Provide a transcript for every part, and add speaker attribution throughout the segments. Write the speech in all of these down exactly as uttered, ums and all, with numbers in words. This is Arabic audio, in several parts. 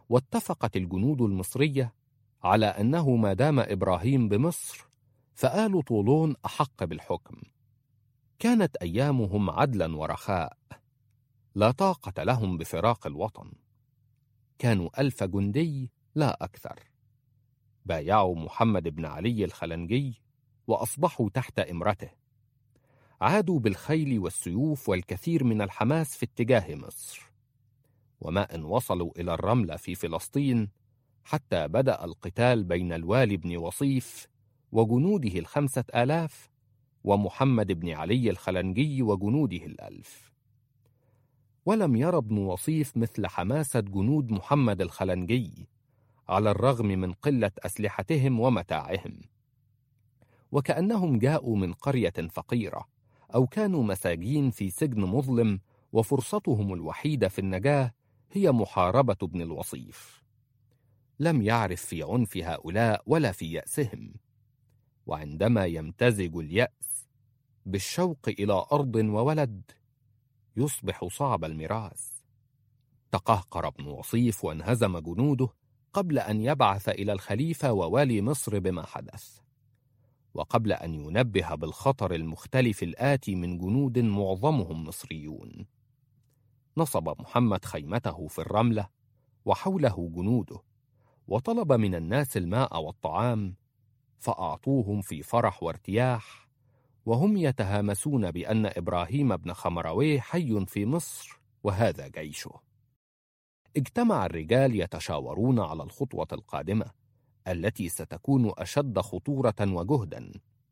Speaker 1: واتفقت الجنود المصرية على أنه ما دام إبراهيم بمصر فآل طولون أحق بالحكم. كانت أيامهم عدلا ورخاء، لا طاقة لهم بفراق الوطن. كانوا ألف جندي لا أكثر. بايعوا محمد بن علي الخلنجي وأصبحوا تحت إمرته. عادوا بالخيل والسيوف والكثير من الحماس في اتجاه مصر، وما إن وصلوا إلى الرملة في فلسطين حتى بدأ القتال بين الوالي بن وصيف وجنوده الخمسة آلاف ومحمد بن علي الخلنجي وجنوده الألف. ولم ير ابن وصيف مثل حماسة جنود محمد الخلنجي على الرغم من قلة أسلحتهم ومتاعهم، وكأنهم جاءوا من قرية فقيرة أو كانوا مساجين في سجن مظلم وفرصتهم الوحيدة في النجاة هي محاربة ابن الوصيف. لم يعرف في عنف هؤلاء ولا في يأسهم، وعندما يمتزج اليأس بالشوق إلى أرض وولد يصبح صعب المراس. تقهقر ابن وصيف وانهزم جنوده قبل أن يبعث إلى الخليفة ووالي مصر بما حدث، وقبل أن ينبه بالخطر المختلف الآتي من جنود معظمهم مصريون. نصب محمد خيمته في الرملة وحوله جنوده، وطلب من الناس الماء والطعام، فأعطوهم في فرح وارتياح، وهم يتهامسون بأن إبراهيم بن خمرويه حي في مصر وهذا جيشه. اجتمع الرجال يتشاورون على الخطوة القادمة التي ستكون أشد خطورة وجهدا.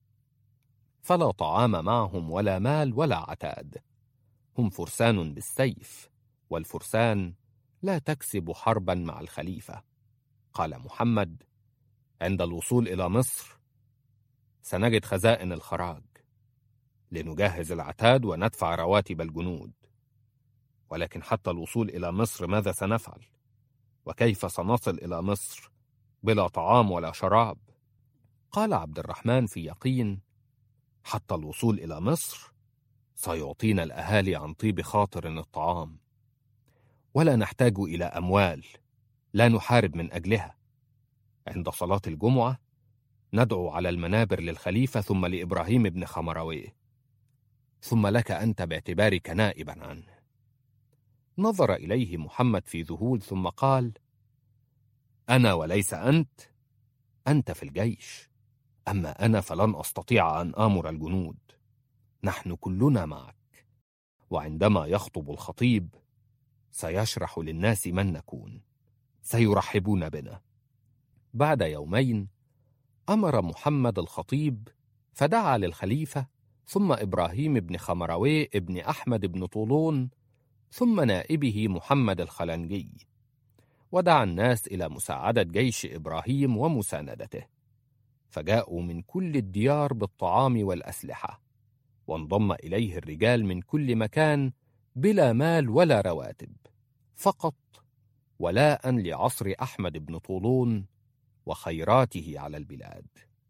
Speaker 1: فلا طعام معهم ولا مال ولا عتاد. هم فرسان بالسيف، والفرسان لا تكسب حربا مع الخليفة. قال محمد: عند الوصول إلى مصر سنجد خزائن الخراج لنجهز العتاد وندفع رواتب الجنود، ولكن حتى الوصول إلى مصر ماذا سنفعل؟ وكيف سنصل إلى مصر بلا طعام ولا شراب؟ قال عبد الرحمن في يقين: حتى الوصول إلى مصر سيعطينا الأهالي عن طيب خاطر الطعام، ولا نحتاج إلى أموال لا نحارب من أجلها. عند صلاة الجمعة ندعو على المنابر للخليفة ثم لإبراهيم بن خمرويه، ثم لك أنت باعتبارك نائبا عنه. نظر إليه محمد في ذهول ثم قال: أنا وليس أنت؟ أنت في الجيش، أما أنا فلن أستطيع أن آمر الجنود. نحن كلنا معك، وعندما يخطب الخطيب سيشرح للناس من نكون، سيرحبون بنا. بعد يومين أمر محمد الخطيب فدعا للخليفة ثم إبراهيم بن خمرويه ابن أحمد بن طولون ثم نائبه محمد الخلنجي، ودعا الناس إلى مساعدة جيش إبراهيم ومساندته، فجاءوا من كل الديار بالطعام والأسلحة، وانضم إليه الرجال من كل مكان بلا مال ولا رواتب، فقط ولاء لعصر أحمد بن طولون وخيراته على البلاد.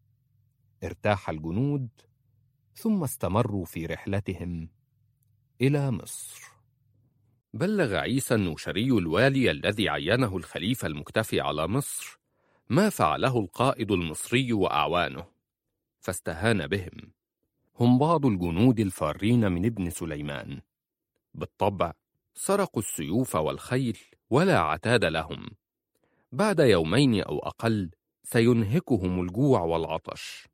Speaker 1: ارتاح الجنود ثم استمروا في رحلتهم إلى مصر. بلغ عيسى النوشري الوالي الذي عينه الخليفة المكتفي على مصر ما فعله القائد المصري وأعوانه، فاستهان بهم. هم بعض الجنود الفارين من ابن سليمان، بالطبع سرقوا السيوف والخيل ولا عتاد لهم. بعد يومين أو أقل سينهكهم الجوع والعطش.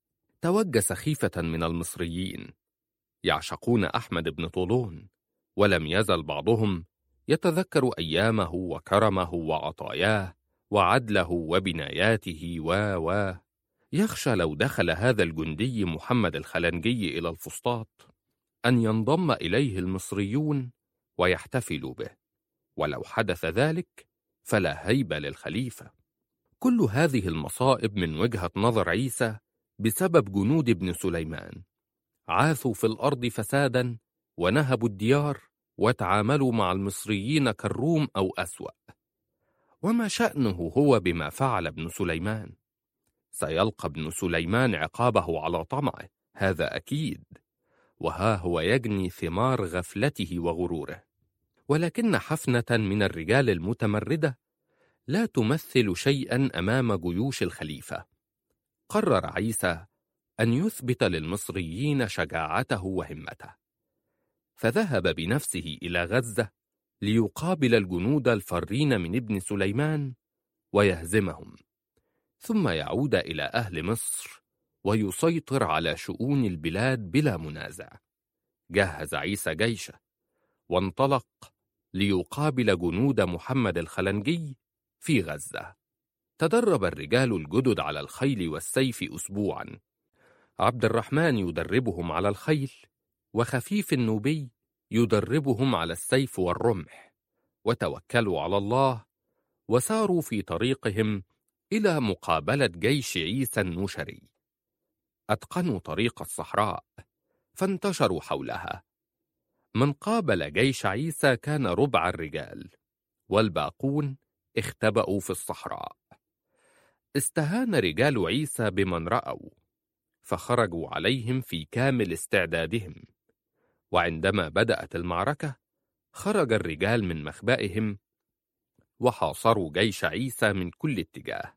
Speaker 1: توجس خيفة من المصريين يعشقون أحمد بن طولون، ولم يزل بعضهم يتذكر أيامه وكرمه وعطاياه وعدله وبناياته و و يخشى لو دخل هذا الجندي محمد الخلنجي إلى الفسطاط أن ينضم إليه المصريون ويحتفلوا به، ولو حدث ذلك فلا هيبة للخليفة. كل هذه المصائب من وجهة نظر عيسى بسبب جنود ابن سليمان، عاثوا في الأرض فسادا ونهبوا الديار وتعاملوا مع المصريين كالروم أو أسوأ. وما شأنه هو بما فعل ابن سليمان؟ سيلقى ابن سليمان عقابه على طمعه، هذا أكيد، وها هو يجني ثمار غفلته وغروره. ولكن حفنة من الرجال المتمردة لا تمثل شيئا أمام جيوش الخليفة. قرر عيسى أن يثبت للمصريين شجاعته وهمته، فذهب بنفسه إلى غزة ليقابل الجنود الفارين من ابن سليمان ويهزمهم، ثم يعود إلى أهل مصر ويسيطر على شؤون البلاد بلا منازع. جهز عيسى جيشه وانطلق ليقابل جنود محمد الخلنجي في غزة. تدرب الرجال الجدد على الخيل والسيف أسبوعا، عبد الرحمن يدربهم على الخيل، وخفيف النوبي يدربهم على السيف والرمح، وتوكلوا على الله وساروا في طريقهم إلى مقابلة جيش عيسى النوشري. أتقنوا طريق الصحراء فانتشروا حولها. من قابل جيش عيسى كان ربع الرجال، والباقون اختبأوا في الصحراء. استهان رجال عيسى بمن رأوا، فخرجوا عليهم في كامل استعدادهم، وعندما بدأت المعركة خرج الرجال من مخبئهم وحاصروا جيش عيسى من كل اتجاه.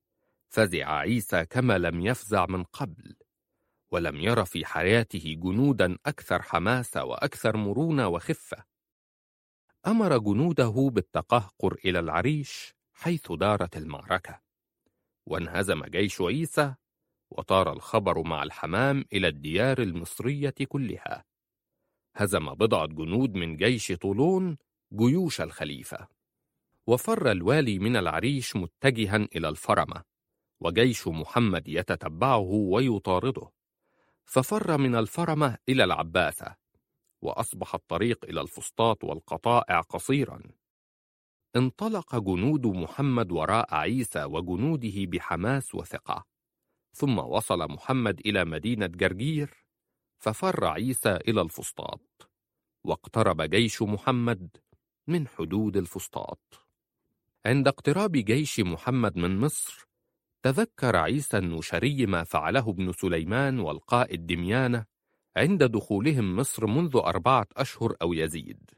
Speaker 1: فزع عيسى كما لم يفزع من قبل، ولم ير في حياته جنودا أكثر حماسة وأكثر مرونة وخفة. أمر جنوده بالتقهقر إلى العريش حيث دارت المعركة، وانهزم جيش عيسى، وطار الخبر مع الحمام إلى الديار المصرية كلها. هزم بضعة جنود من جيش طولون جيوش الخليفة، وفر الوالي من العريش متجها إلى الفرمة، وجيش محمد يتتبعه ويطارده، ففر من الفرمة إلى العباسة، وأصبح الطريق إلى الفسطاط والقطائع قصيرا. انطلق جنود محمد وراء عيسى وجنوده بحماس وثقة، ثم وصل محمد إلى مدينة جرجير، ففر عيسى إلى الفسطاط، واقترب جيش محمد من حدود الفسطاط. عند اقتراب جيش محمد من مصر تذكر عيسى النوشري ما فعله ابن سليمان والقائد دميانة عند دخولهم مصر منذ أربعة أشهر أو يزيد.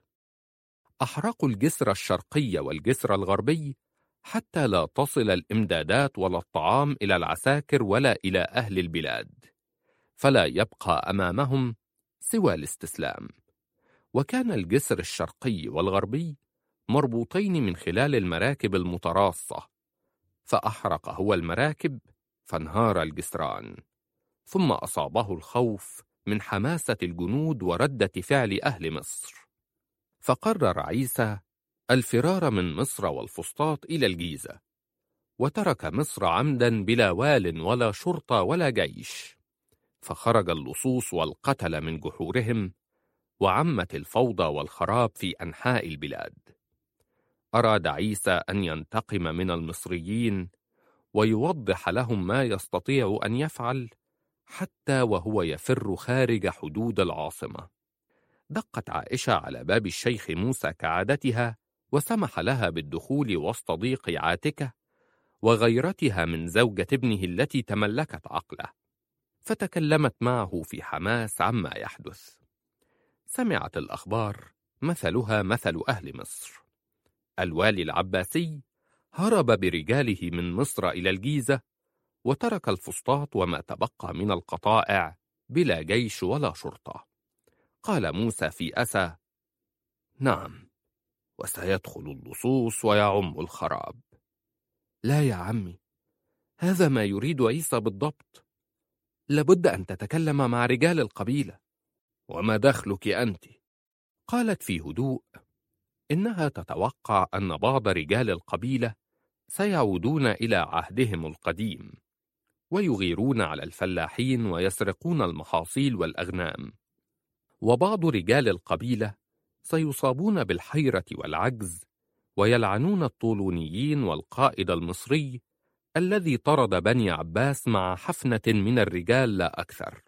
Speaker 1: أحرقوا الجسر الشرقي والجسر الغربي حتى لا تصل الإمدادات ولا الطعام إلى العساكر ولا إلى أهل البلاد، فلا يبقى أمامهم سوى الاستسلام. وكان الجسر الشرقي والغربي مربوطين من خلال المراكب المتراصة، فأحرق هو المراكب فانهار الجسران، ثم أصابه الخوف من حماسة الجنود وردة فعل أهل مصر، فقرر عيسى الفرار من مصر والفسطاط إلى الجيزة، وترك مصر عمدا بلا وال ولا شرطة ولا جيش. فخرج اللصوص والقتل من جحورهم، وعمت الفوضى والخراب في أنحاء البلاد. أراد عيسى أن ينتقم من المصريين ويوضح لهم ما يستطيع أن يفعل حتى وهو يفر خارج حدود العاصمة. دقت عائشة على باب الشيخ موسى كعادتها، وسمح لها بالدخول وسط ضيق عاتكة وغيرتها من زوجة ابنه التي تملكت عقله، فتكلمت معه في حماس عما يحدث. سمعت الأخبار مثلها مثل أهل مصر. الوالي العباسي هرب برجاله من مصر إلى الجيزة، وترك الفسطاط وما تبقى من القطائع بلا جيش ولا شرطة. قال موسى في أسى: نعم، وسيدخل اللصوص ويعم الخراب. لا يا عمي، هذا ما يريد عيسى بالضبط. لابد أن تتكلم مع رجال القبيلة. وما دخلك أنت؟ قالت في هدوء إنها تتوقع أن بعض رجال القبيلة سيعودون إلى عهدهم القديم، ويغيرون على الفلاحين ويسرقون المحاصيل والأغنام، وبعض رجال القبيلة سيصابون بالحيرة والعجز، ويلعنون الطولونيين والقائد المصري الذي طرد بني عباس مع حفنة من الرجال لا أكثر.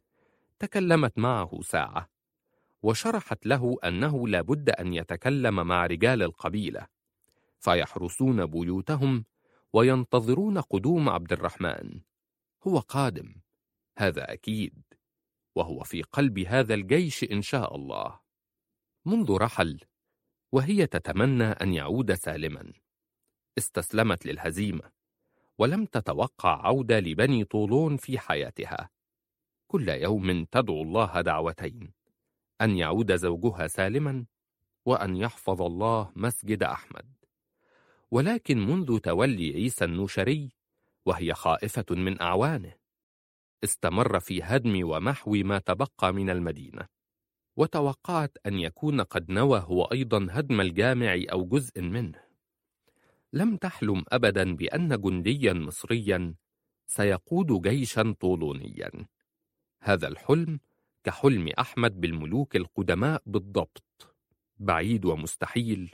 Speaker 1: تكلمت معه ساعة، وشرحت له أنه لا بد أن يتكلم مع رجال القبيلة، فيحرسون بيوتهم وينتظرون قدوم عبد الرحمن. هو قادم، هذا أكيد، وهو في قلب هذا الجيش إن شاء الله. منذ رحل وهي تتمنى أن يعود سالما. استسلمت للهزيمة، ولم تتوقع عودة لبني طولون في حياتها. كل يوم تدعو الله دعوتين: أن يعود زوجها سالما، وأن يحفظ الله مسجد أحمد. ولكن منذ تولي عيسى النوشري وهي خائفة من أعوانه، استمر في هدم ومحو ما تبقى من المدينة، وتوقعت أن يكون قد نوى هو أيضا هدم الجامع أو جزء منه. لم تحلم أبدا بأن جنديا مصريا سيقود جيشا طولونيا. هذا الحلم كحلم أحمد بالملوك القدماء بالضبط، بعيد ومستحيل،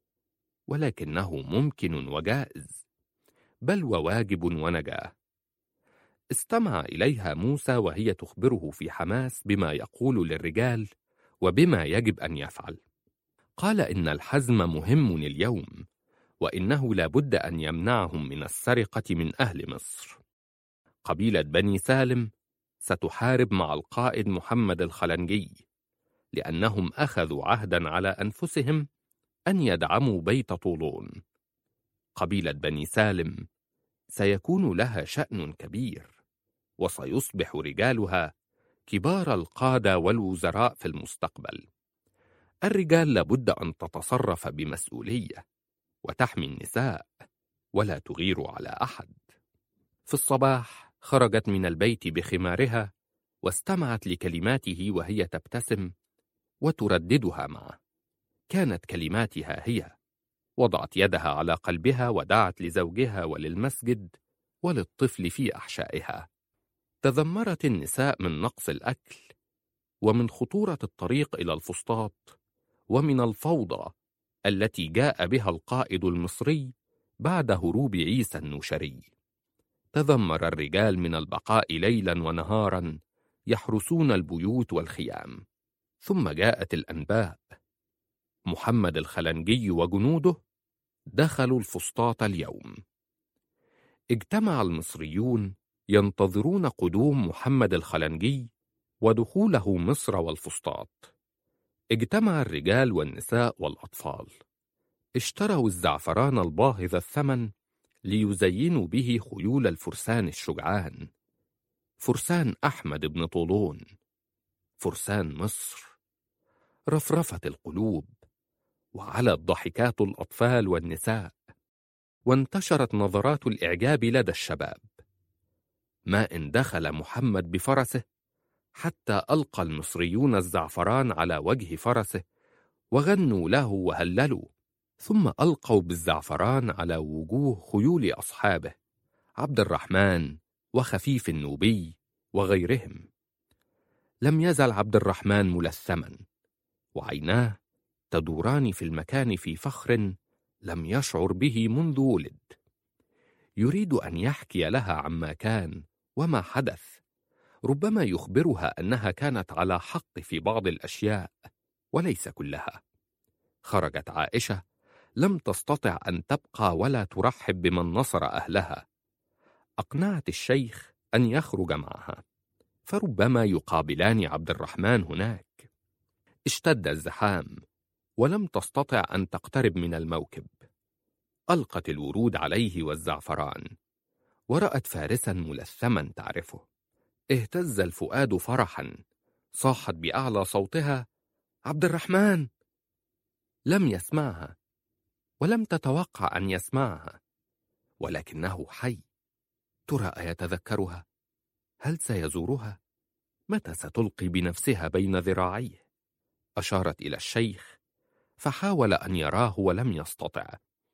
Speaker 1: ولكنه ممكن وجائز، بل وواجب ونجاة. استمع إليها موسى وهي تخبره في حماس بما يقول للرجال وبما يجب أن يفعل. قال إن الحزم مهم اليوم، وإنه لا بد أن يمنعهم من السرقة من أهل مصر. قبيلة بني سالم ستحارب مع القائد محمد الخلنجي، لأنهم أخذوا عهدا على أنفسهم أن يدعموا بيت طولون. قبيلة بني سالم سيكون لها شأن كبير، وسيصبح رجالها كبار القادة والوزراء في المستقبل. الرجال لابد أن تتصرف بمسؤولية، وتحمي النساء، ولا تغير على أحد. في الصباح خرجت من البيت بخمارها، واستمعت لكلماته وهي تبتسم وترددها معه. كانت كلماتها هي: وضعت يدها على قلبها ودعت لزوجها وللمسجد وللطفل في أحشائها. تذمرت النساء من نقص الأكل، ومن خطورة الطريق إلى الفسطاط، ومن الفوضى التي جاء بها القائد المصري بعد هروب عيسى النوشري. تذمر الرجال من البقاء ليلا ونهارا يحرسون البيوت والخيام. ثم جاءت الأنباء: محمد الخلنجي وجنوده دخلوا الفسطاط اليوم. اجتمع المصريون ينتظرون قدوم محمد الخلنجي ودخوله مصر والفسطاط. اجتمع الرجال والنساء والأطفال، اشتروا الزعفران الباهظ الثمن ليزينوا به خيول الفرسان الشجعان، فرسان أحمد بن طولون، فرسان مصر. رفرفت القلوب، وعلت ضحكات الأطفال والنساء، وانتشرت نظرات الإعجاب لدى الشباب. ما إن دخل محمد بفرسه حتى ألقى المصريون الزعفران على وجه فرسه وغنوا له وهللوا، ثم ألقوا بالزعفران على وجوه خيول أصحابه عبد الرحمن وخفيف النوبي وغيرهم. لم يزل عبد الرحمن ملثما، وعيناه تدوران في المكان في فخر لم يشعر به منذ ولد. يريد أن يحكي لها عما كان وما حدث، ربما يخبرها أنها كانت على حق في بعض الأشياء وليس كلها. خرجت عائشة، لم تستطع أن تبقى ولا ترحب بمن نصر أهلها. أقنعت الشيخ أن يخرج معها، فربما يقابلان عبد الرحمن هناك. اشتد الزحام، ولم تستطع أن تقترب من الموكب. ألقت الورود عليه والزعفران، ورأت فارسا ملثما تعرفه. اهتز الفؤاد فرحا، صاحت بأعلى صوتها: عبد الرحمن! لم يسمعها، ولم تتوقع أن يسمعها، ولكنه حي. ترى أيتذكرها؟ هل سيزورها؟ متى ستلقي بنفسها بين ذراعيه؟ أشارت إلى الشيخ، فحاول أن يراه ولم يستطع.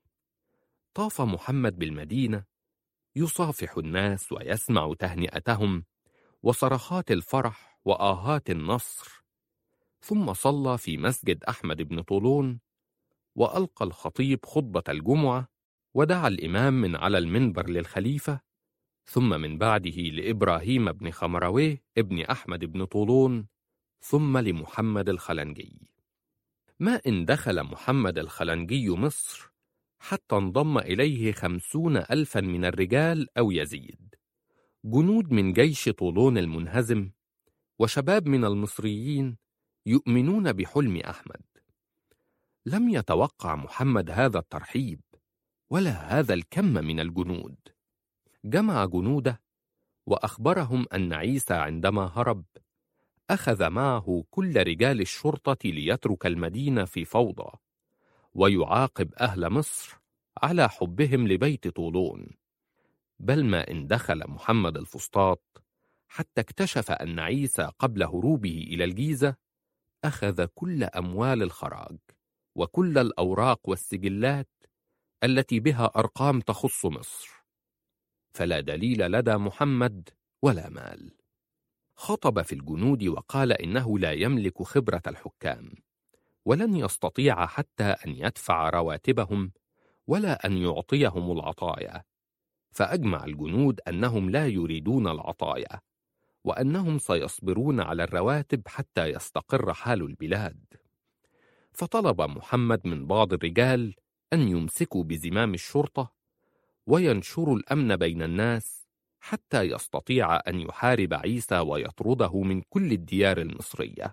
Speaker 1: طاف محمد بالمدينة يصافح الناس ويسمع تهنئتهم وصرخات الفرح وآهات النصر. ثم صلى في مسجد أحمد بن طولون، وألقى الخطيب خطبة الجمعة، ودعا الإمام من على المنبر للخليفة، ثم من بعده لإبراهيم بن خمرويه ابن أحمد بن طولون، ثم لمحمد الخلنجي. ما إن دخل محمد الخلنجي مصر حتى انضم إليه خمسون ألفا من الرجال أو يزيد، جنود من جيش طولون المنهزم، وشباب من المصريين يؤمنون بحلم أحمد. لم يتوقع محمد هذا الترحيب، ولا هذا الكم من الجنود. جمع جنوده وأخبرهم أن عيسى عندما هرب أخذ معه كل رجال الشرطة ليترك المدينة في فوضى، ويعاقب أهل مصر على حبهم لبيت طولون. بل ما إن دخل محمد الفسطاط حتى اكتشف أن عيسى قبل هروبه إلى الجيزة أخذ كل أموال الخراج وكل الأوراق والسجلات التي بها أرقام تخص مصر، فلا دليل لدى محمد ولا مال. خطب في الجنود وقال إنه لا يملك خبرة الحكام، ولن يستطيع حتى أن يدفع رواتبهم ولا أن يعطيهم العطايا، فأجمع الجنود أنهم لا يريدون العطايا، وأنهم سيصبرون على الرواتب حتى يستقر حال البلاد. فطلب محمد من بعض الرجال أن يمسكوا بزمام الشرطة وينشروا الأمن بين الناس حتى يستطيع أن يحارب عيسى ويطرده من كل الديار المصرية.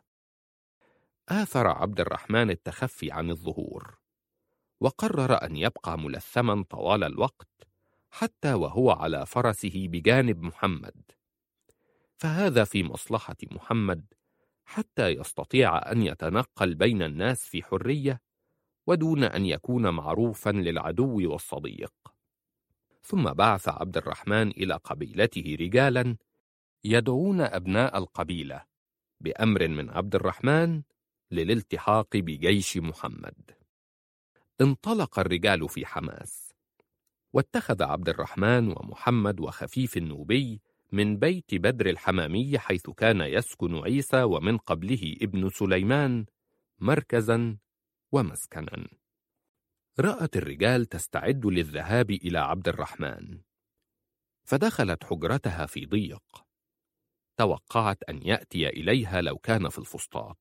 Speaker 1: آثر عبد الرحمن التخفي عن الظهور، وقرر أن يبقى ملثما طوال الوقت حتى وهو على فرسه بجانب محمد، فهذا في مصلحة محمد حتى يستطيع أن يتنقل بين الناس في حرية ودون أن يكون معروفا للعدو والصديق. ثم بعث عبد الرحمن إلى قبيلته رجالا يدعون أبناء القبيلة بأمر من عبد الرحمن للالتحاق بجيش محمد. انطلق الرجال في حماس، واتخذ عبد الرحمن ومحمد وخفيف النوبي من بيت بدر الحمامي حيث كان يسكن عيسى ومن قبله ابن سليمان مركزا ومسكنا. رأت الرجال تستعد للذهاب إلى عبد الرحمن، فدخلت حجرتها في ضيق، توقعت أن يأتي إليها لو كان في الفسطاط.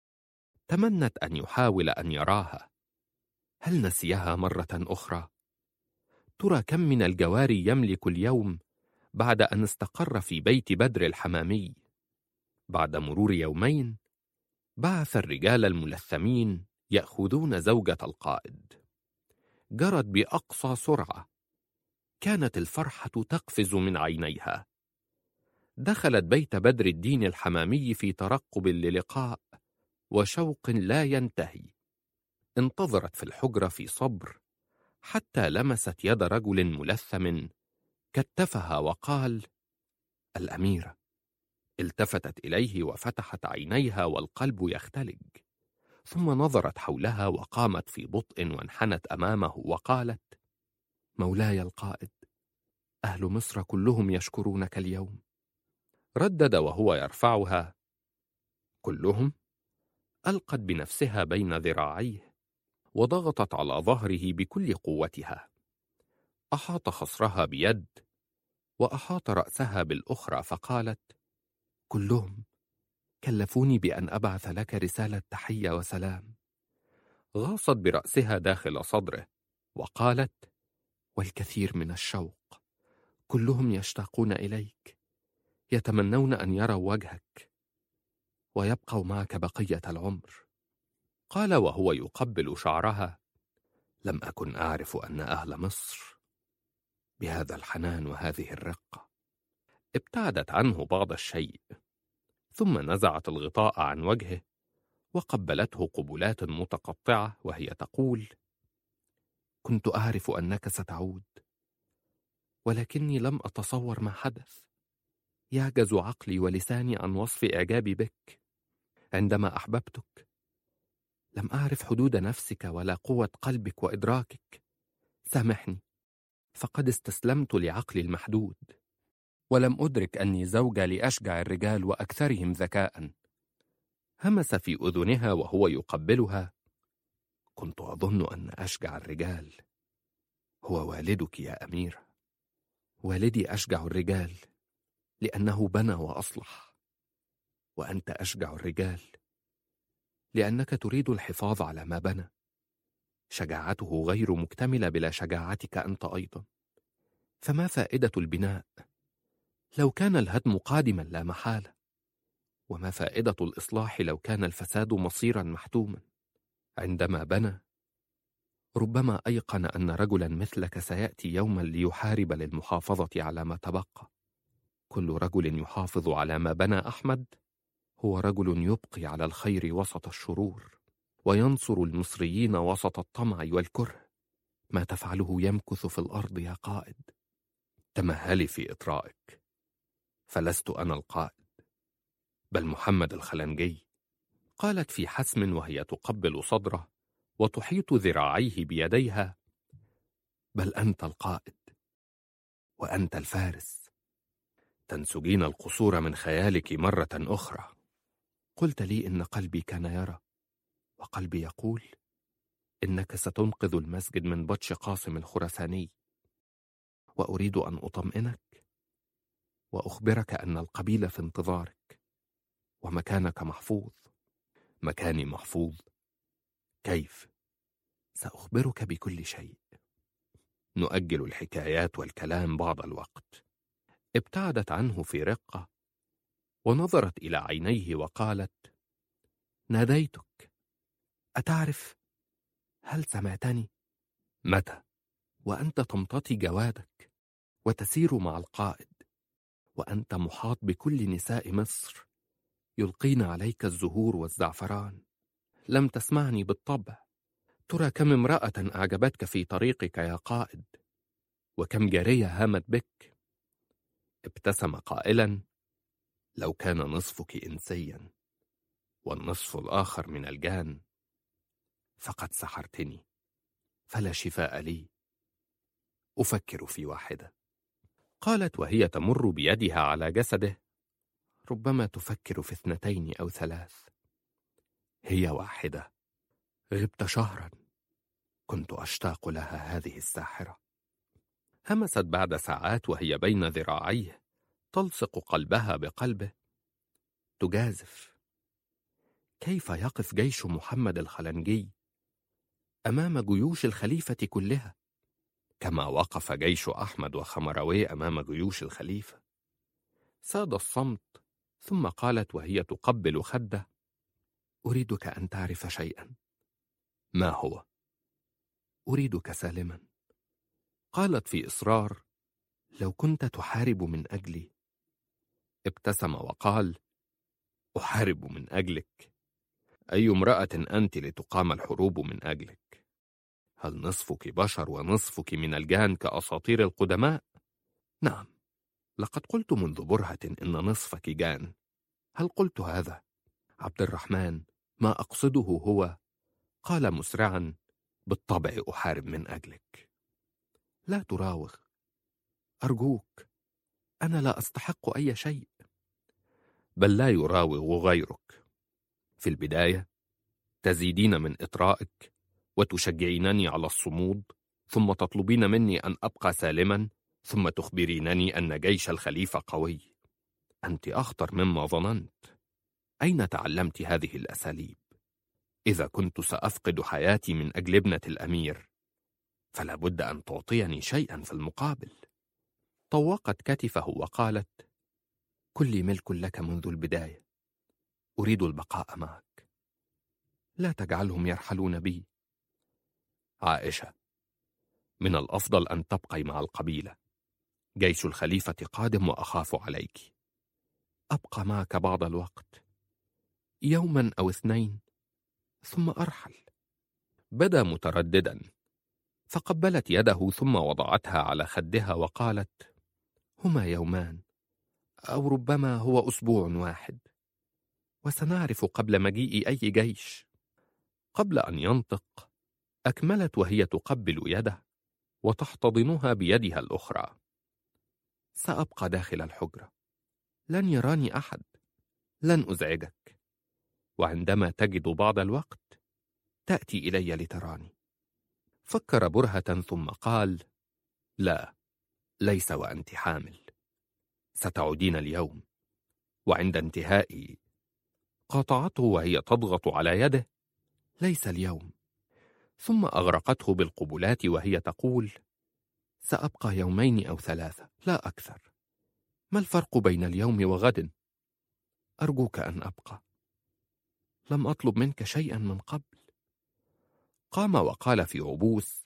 Speaker 1: تمنت أن يحاول أن يراها، هل نسيها مرة أخرى؟ ترى كم من الجواري يملك اليوم بعد أن استقر في بيت بدر الحمامي. بعد مرور يومين بعث الرجال الملثمين يأخذون زوجة القائد. جرت بأقصى سرعة، كانت الفرحة تقفز من عينيها. دخلت بيت بدر الدين الحمامي في ترقب للقاء وشوق لا ينتهي. انتظرت في الحجرة في صبر حتى لمست يد رجل ملثم، كتفها وقال: الأميرة. التفتت إليه وفتحت عينيها والقلب يختلج، ثم نظرت حولها وقامت في بطء وانحنت أمامه وقالت: مولاي القائد، أهل مصر كلهم يشكرونك اليوم. ردد وهو يرفعها: كلهم؟ ألقت بنفسها بين ذراعيه وضغطت على ظهره بكل قوتها. أحاط خصرها بيد وأحاط رأسها بالأخرى فقالت: كلهم كلفوني بأن أبعث لك رسالة تحية وسلام. غاصت برأسها داخل صدره وقالت: والكثير من الشوق، كلهم يشتاقون إليك، يتمنون أن يروا وجهك ويبقوا معك بقية العمر. قال وهو يقبل شعرها: لم أكن أعرف أن أهل مصر بهذا الحنان وهذه الرقة. ابتعدت عنه بعض الشيء، ثم نزعت الغطاء عن وجهه وقبلته قبلات متقطعة وهي تقول: كنت أعرف أنك ستعود، ولكني لم أتصور ما حدث. يعجز عقلي ولساني عن وصف إعجابي بك. عندما أحببتك لم أعرف حدود نفسك ولا قوة قلبك وإدراكك. سامحني، فقد استسلمت لعقلي المحدود، ولم أدرك أني زوجة لأشجع الرجال وأكثرهم ذكاء. همس في أذنها وهو يقبلها: كنت أظن أن أشجع الرجال هو والدك يا أميرة. والدي أشجع الرجال لأنه بنى وأصلح، وأنت أشجع الرجال لأنك تريد الحفاظ على ما بنى. شجاعته غير مكتملة بلا شجاعتك أنت أيضا، فما فائدة البناء لو كان الهدم قادما لا محالة؟ وما فائدة الإصلاح لو كان الفساد مصيرا محتوما؟ عندما بنى ربما أيقن أن رجلا مثلك سيأتي يوما ليحارب للمحافظة على ما تبقى. كل رجل يحافظ على ما بنى أحمد هو رجل يبقي على الخير وسط الشرور، وينصر المصريين وسط الطمع والكره. ما تفعله يمكث في الأرض يا قائد. تمهلي في إطرائك، فلست أنا القائد، بل محمد الخلنجي. قالت في حسم وهي تقبل صدره وتحيط ذراعيه بيديها: بل أنت القائد، وأنت الفارس. تنسجين القصور من خيالك مرة أخرى. قلت لي إن قلبي كان يرى، وقلبي يقول إنك ستنقذ المسجد من بطش قاسم الخرساني. وأريد أن أطمئنك وأخبرك أن القبيلة في انتظارك، ومكانك محفوظ. مكاني محفوظ؟ كيف؟ سأخبرك بكل شيء. نؤجل الحكايات والكلام بعض الوقت. ابتعدت عنه في رقة ونظرت إلى عينيه وقالت: ناديتك، أتعرف؟ هل سمعتني؟ متى؟ وأنت تمتطي جوادك وتسير مع القائد، وأنت محاط بكل نساء مصر يلقين عليك الزهور والزعفران. لم تسمعني بالطبع. ترى كم امرأة أعجبتك في طريقك يا قائد، وكم جارية هامت بك. ابتسم قائلا: لو كان نصفك إنسيا والنصف الآخر من الجان فقد سحرتني، فلا شفاء لي. أفكر في واحدة. قالت وهي تمر بيدها على جسده: ربما تفكر في اثنتين أو ثلاث. هي واحدة. غبت شهرا، كنت أشتاق لها هذه الساحرة. همست بعد ساعات وهي بين ذراعيه تلصق قلبها بقلبه، تجازف. كيف يقف جيش محمد الخلنجي أمام جيوش الخليفة كلها، كما وقف جيش أحمد وخمروي أمام جيوش الخليفة؟ ساد الصمت، ثم قالت وهي تقبل خده: أريدك أن تعرف شيئا. ما هو؟ أريدك سالما. قالت في إصرار: لو كنت تحارب من أجلي. ابتسم وقال: أحارب من أجلك؟ أي امرأة أنت لتقام الحروب من أجلك؟ هل نصفك بشر ونصفك من الجان كأساطير القدماء؟ نعم، لقد قلت منذ برهة إن نصفك جان. هل قلت هذا؟ عبد الرحمن، ما أقصده هو، قال مسرعا: بالطبع أحارب من أجلك. لا تراوغ، أرجوك، أنا لا أستحق أي شيء. بل لا يراوغ غيرك. في البداية تزيدين من إطرائك وتشجعينني على الصمود، ثم تطلبين مني أن أبقى سالما، ثم تخبرينني أن جيش الخليفة قوي. أنت أخطر مما ظننت. أين تعلمت هذه الأساليب؟ إذا كنت سأفقد حياتي من أجل ابنة الأمير، فلا بد أن تعطيني شيئا في المقابل. طوقت كتفه وقالت: كلي ملك لك منذ البداية. أريد البقاء معك. لا تجعلهم يرحلون بي. عائشة، من الأفضل أن تبقي مع القبيلة. جيش الخليفة قادم وأخاف عليك. أبقى معك بعض الوقت، يوما أو اثنين، ثم أرحل. بدا مترددا، فقبلت يده ثم وضعتها على خدها وقالت: هما يومان، أو ربما هو أسبوع واحد، وسنعرف قبل مجيء أي جيش. قبل أن ينطق أكملت وهي تقبل يده وتحتضنها بيدها الأخرى: سأبقى داخل الحجرة، لن يراني أحد، لن أزعجك، وعندما تجد بعض الوقت تأتي إلي لتراني. فكر برهة ثم قال: لا، ليس وأنت حامل. ستعودين اليوم. وعند انتهائي قاطعته وهي تضغط على يده: ليس اليوم. ثم أغرقته بالقبلات وهي تقول: سأبقى يومين أو ثلاثة، لا أكثر. ما الفرق بين اليوم وغد؟ أرجوك أن أبقى. لم أطلب منك شيئا من قبل. قام وقال في عبوس: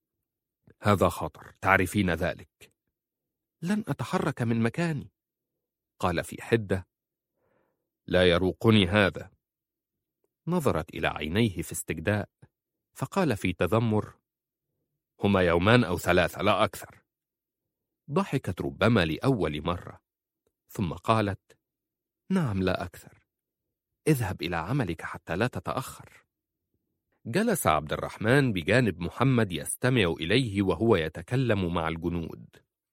Speaker 1: هذا خطر، تعرفين ذلك. لن أتحرك من مكاني. قال في حدة: لا يروقني هذا. نظرت إلى عينيه في استجداء، فقال في تذمر: هما يومان أو ثلاثة، لا أكثر. ضحكت ربما لأول مرة، ثم قالت: نعم، لا أكثر. اذهب إلى عملك حتى لا تتأخر. جلس عبد الرحمن بجانب محمد يستمع إليه وهو يتكلم مع الجنود،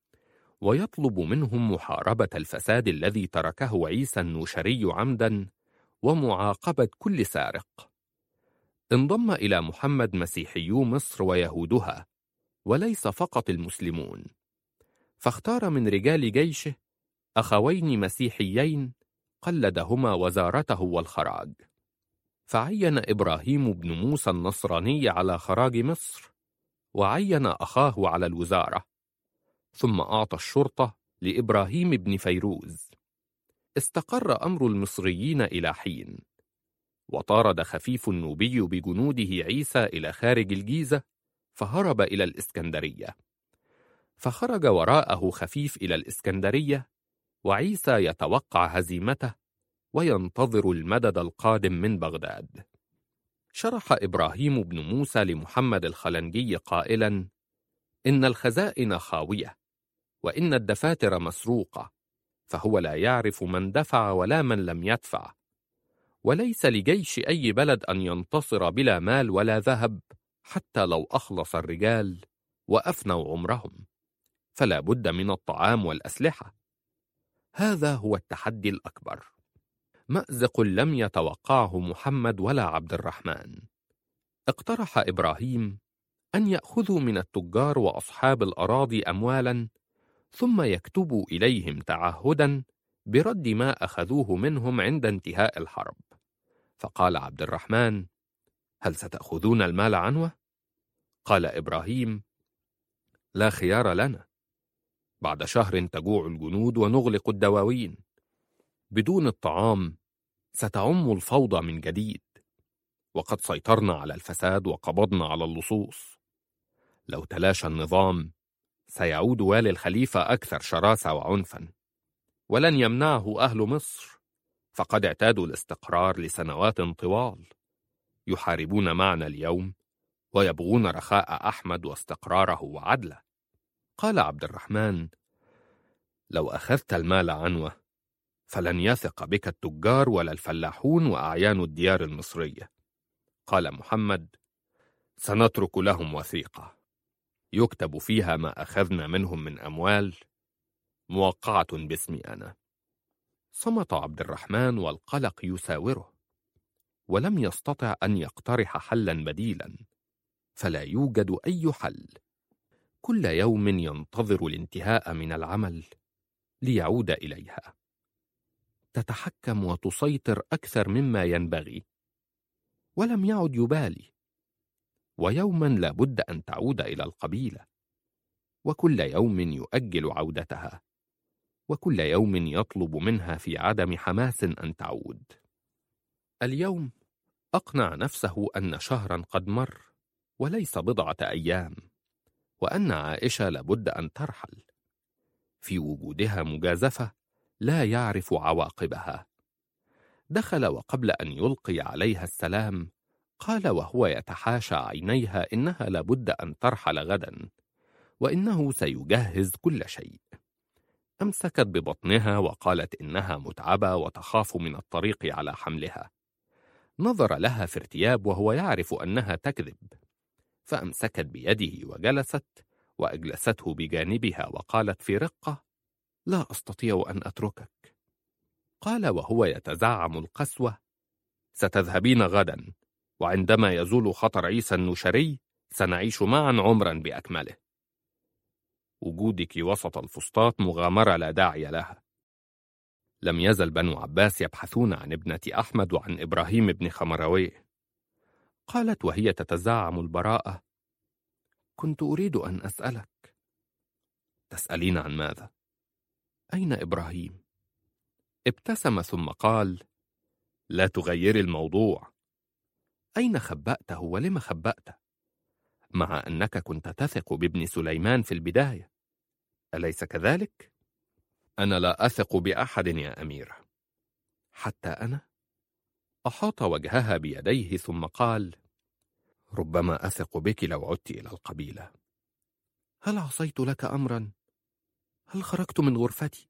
Speaker 1: ويطلب منهم محاربة الفساد الذي تركه عيسى النوشري عمدا، ومعاقبة كل سارق. انضم إلى محمد مسيحيو مصر ويهودها، وليس فقط المسلمون، فاختار من رجال جيشه أخوين مسيحيين قلدهما وزارته والخراج، فعين إبراهيم بن موسى النصراني على خراج مصر، وعين أخاه على الوزارة، ثم أعطى الشرطة لإبراهيم بن فيروز. استقر أمر المصريين إلى حين، وطارد خفيف النوبي بجنوده عيسى إلى خارج الجيزة، فهرب إلى الإسكندرية، فخرج وراءه خفيف إلى الإسكندرية، وعيسى يتوقع هزيمته وينتظر المدد القادم من بغداد. شرح إبراهيم بن موسى لمحمد الخلنجي قائلا: إن الخزائن خاوية، وإن الدفاتر مسروقة، فهو لا يعرف من دفع ولا من لم يدفع، وليس لجيش أي بلد أن ينتصر بلا مال ولا ذهب، حتى لو أخلص الرجال وأفنوا عمرهم، فلا بد من الطعام والأسلحة. هذا هو التحدي الأكبر، مأزق لم يتوقعه محمد ولا عبد الرحمن. اقترح إبراهيم أن يأخذوا من التجار وأصحاب الأراضي أموالا، ثم يكتبوا إليهم تعهدا برد ما أخذوه منهم عند انتهاء الحرب. فقال عبد الرحمن: هل ستأخذون المال عنوة؟ قال إبراهيم: لا خيار لنا، بعد شهر تجوع الجنود ونغلق الدواوين، بدون الطعام ستعم الفوضى من جديد، وقد سيطرنا على الفساد وقبضنا على اللصوص. لو تلاشى النظام سيعود والي الخليفة أكثر شراسة وعنفا، ولن يمنعه أهل مصر، فقد اعتادوا الاستقرار لسنوات طوال، يحاربون معنا اليوم ويبغون رخاء أحمد واستقراره وعدله. قال عبد الرحمن: لو أخذت المال عنوة فلن يثق بك التجار ولا الفلاحون وأعيان الديار المصرية. قال محمد: سنترك لهم وثيقة يكتب فيها ما أخذنا منهم من أموال، موقعة باسمي أنا. صمت عبد الرحمن والقلق يساوره، ولم يستطع أن يقترح حلا بديلا، فلا يوجد أي حل. كل يوم ينتظر الانتهاء من العمل ليعود إليها، تتحكم وتسيطر أكثر مما ينبغي، ولم يعد يبالي. ويوما لابد أن تعود إلى القبيلة، وكل يوم يؤجل عودتها، وكل يوم يطلب منها في عدم حماس أن تعود. اليوم أقنع نفسه أن شهرا قد مر وليس بضعة أيام، وأن عائشة لابد أن ترحل، في وجودها مجازفة لا يعرف عواقبها. دخل وقبل أن يلقي عليها السلام قال وهو يتحاشى عينيها إنها لابد أن ترحل غدا، وإنه سيجهز كل شيء. أمسكت ببطنها وقالت إنها متعبة وتخاف من الطريق على حملها. نظر لها في ارتياب وهو يعرف أنها تكذب، فأمسكت بيده وجلست وأجلسته بجانبها وقالت في رقة: لا أستطيع أن أتركك. قال وهو يتزعم القسوة: ستذهبين غدا، وعندما يزول خطر عيسى النوشري سنعيش معا عمرا بأكمله. وجودك وسط الفسطاط مغامرة لا داعي لها. لم يزل بنو عباس يبحثون عن ابنة أحمد وعن إبراهيم بن خمرويه. قالت وهي تتزعم البراءة: كنت أريد أن أسألك. تسألين عن ماذا؟ أين إبراهيم؟ ابتسم ثم قال: لا تغيري الموضوع. أين خبأته ولم خبأته؟ مع أنك كنت تثق بابن سليمان في البداية، أليس كذلك؟ أنا لا أثق بأحد يا أميرة. حتى أنا؟ أحاط وجهها بيديه ثم قال: ربما أثق بك لو عدت إلى القبيلة. هل عصيت لك أمرا؟ هل خرجت من غرفتي؟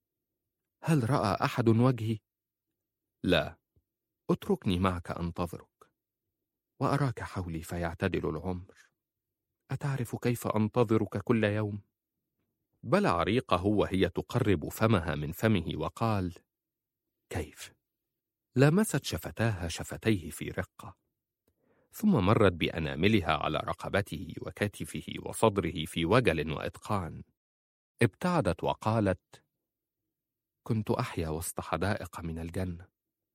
Speaker 1: هل رأى أحد وجهي؟ لا، اتركني معك أنتظرك، وأراك حولي فيعتدل العمر. أتعرف كيف أنتظرك كل يوم؟ بلع ريقه وهي تقرب فمها من فمه وقال: كيف؟ لامست شفتاها شفتيه في رقة، ثم مرت بأناملها على رقبته وكتفه وصدره في وجل وإتقان. ابتعدت وقالت: كنت أحيا وسط حدائق من الجنة،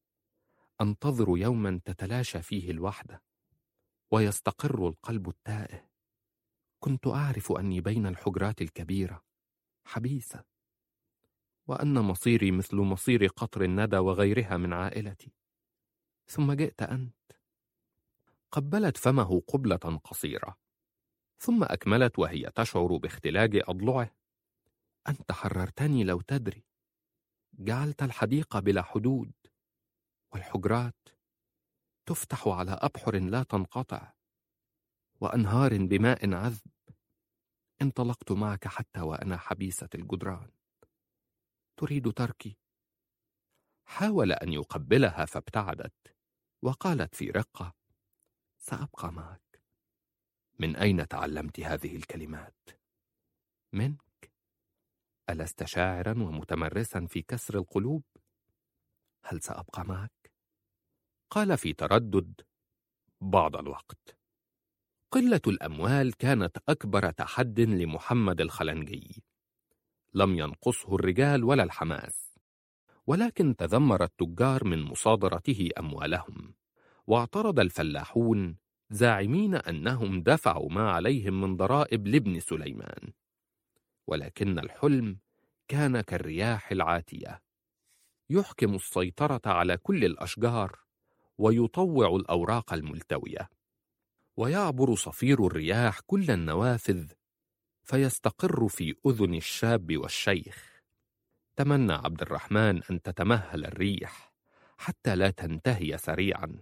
Speaker 1: أنتظر يوما تتلاشى فيه الوحدة ويستقر القلب التائه. كنت أعرف أني بين الحجرات الكبيرة حبيسة، وأن مصيري مثل مصير قطر الندى وغيرها من عائلتي. ثم جئت أنت. قبلت فمه قبلة قصيرة، ثم أكملت وهي تشعر باختلاج أضلعه: أنت حررتني لو تدري. جعلت الحديقة بلا حدود، والحجرات تفتح على أبحر لا تنقطع، وأنهار بماء عذب. انطلقت معك حتى وأنا حبيسة الجدران. تريد تركي؟ حاول أن يقبلها فابتعدت، وقالت في رقة: سأبقى معك. من أين تعلمت هذه الكلمات؟ منك. ألست شاعرا ومتمرسا في كسر القلوب؟ هل سأبقى معك؟ قال في تردد: بعض الوقت. قلة الأموال كانت أكبر تحد لمحمد الخلنجي. لم ينقصه الرجال ولا الحماس، ولكن تذمر التجار من مصادرته أموالهم، واعترض الفلاحون زاعمين أنهم دفعوا ما عليهم من ضرائب لابن سليمان. ولكن الحلم كان كالرياح العاتية، يحكم السيطرة على كل الأشجار ويطوع الأوراق الملتوية، ويعبر صفير الرياح كل النوافذ فيستقر في أذن الشاب والشيخ. تمنى عبد الرحمن أن تتمهل الريح حتى لا تنتهي سريعا.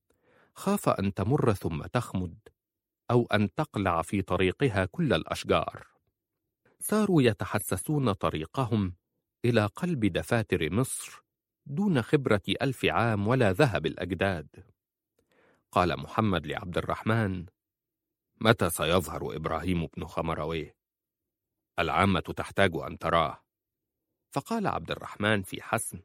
Speaker 1: خاف أن تمر ثم تخمد، أو أن تقلع في طريقها كل الأشجار. صاروا يتحسسون طريقهم إلى قلب دفاتر مصر دون خبرة ألف عام ولا ذهب الأجداد. قال محمد لعبد الرحمن: متى سيظهر إبراهيم بن خمرويه؟ العامة تحتاج أن تراه. فقال عبد الرحمن في حسم: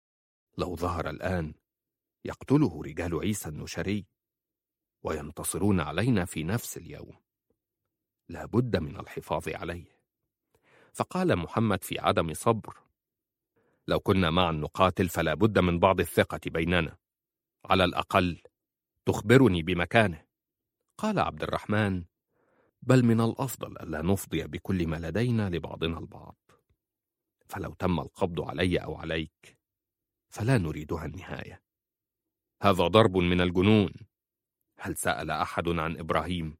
Speaker 1: لو ظهر الآن يقتله رجال عيسى النشري، وينتصرون علينا في نفس اليوم. لا بد من الحفاظ عليه. فقال محمد في عدم صبر: لو كنا معا نقاتل فلا بد من بعض الثقة بيننا، على الأقل تخبرني بمكانه. قال عبد الرحمن: بل من الأفضل ألا نفضي بكل ما لدينا لبعضنا البعض، فلو تم القبض علي أو عليك فلا نريدها النهاية. هذا ضرب من الجنون. هل سأل أحد عن إبراهيم؟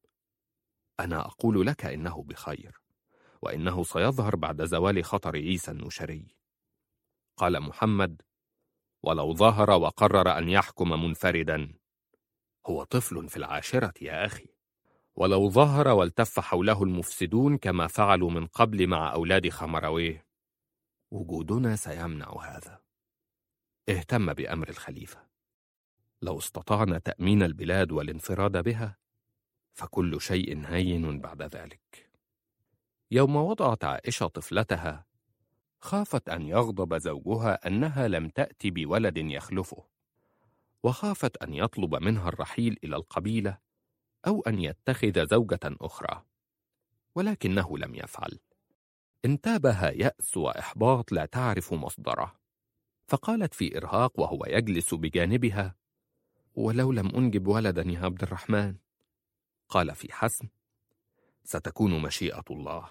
Speaker 1: أنا أقول لك إنه بخير، وإنه سيظهر بعد زوال خطر عيسى النشري. قال محمد: ولو ظهر وقرر أن يحكم منفردا؟ هو طفل في العاشرة يا أخي. ولو ظهر والتف حوله المفسدون كما فعلوا من قبل مع أولاد خمرويه؟ وجودنا سيمنع هذا. اهتم بأمر الخليفة. لو استطعنا تأمين البلاد والانفراد بها فكل شيء هين بعد ذلك. يوم وضعت عائشة طفلتها خافت أن يغضب زوجها أنها لم تأتي بولد يخلفه، وخافت أن يطلب منها الرحيل إلى القبيلة أو أن يتخذ زوجة أخرى، ولكنه لم يفعل. انتابها يأس وإحباط لا تعرف مصدره، فقالت في إرهاق وهو يجلس بجانبها: ولو لم أنجب ولدا يا عبد الرحمن؟ قال في حسم: ستكون مشيئة الله.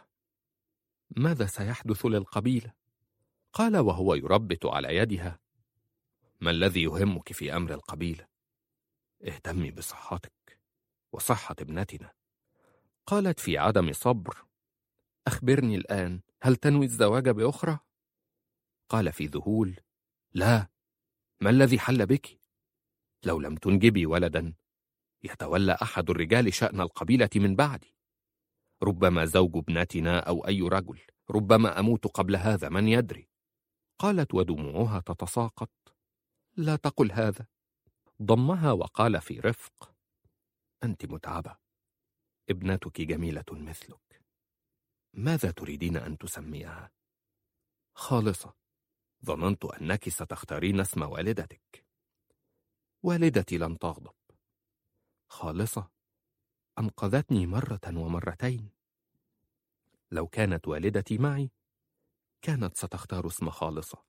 Speaker 1: ماذا سيحدث للقبيلة؟ قال وهو يربت على يدها: ما الذي يهمك في أمر القبيلة؟ اهتمي بصحتك وصحة ابنتنا، قالت في عدم صبر: أخبرني الآن، هل تنوي الزواج بأخرى؟ قال في ذهول: لا، ما الذي حل بك؟ لو لم تنجبي ولدا يتولى أحد الرجال شأن القبيلة من بعدي، ربما زوج ابنتنا أو أي رجل، ربما أموت قبل هذا، من يدري؟ قالت ودموعها تتساقط: لا تقل هذا. ضمها وقال في رفق: أنت متعبة، ابنتك جميلة مثلك، ماذا تريدين أن تسميها؟ خالصة، ظننت أنك ستختارين اسم والدتك. والدتي لن تغضب. خالصة أنقذتني مرة ومرتين. لو كانت والدتي معي كانت ستختار اسم خالصة.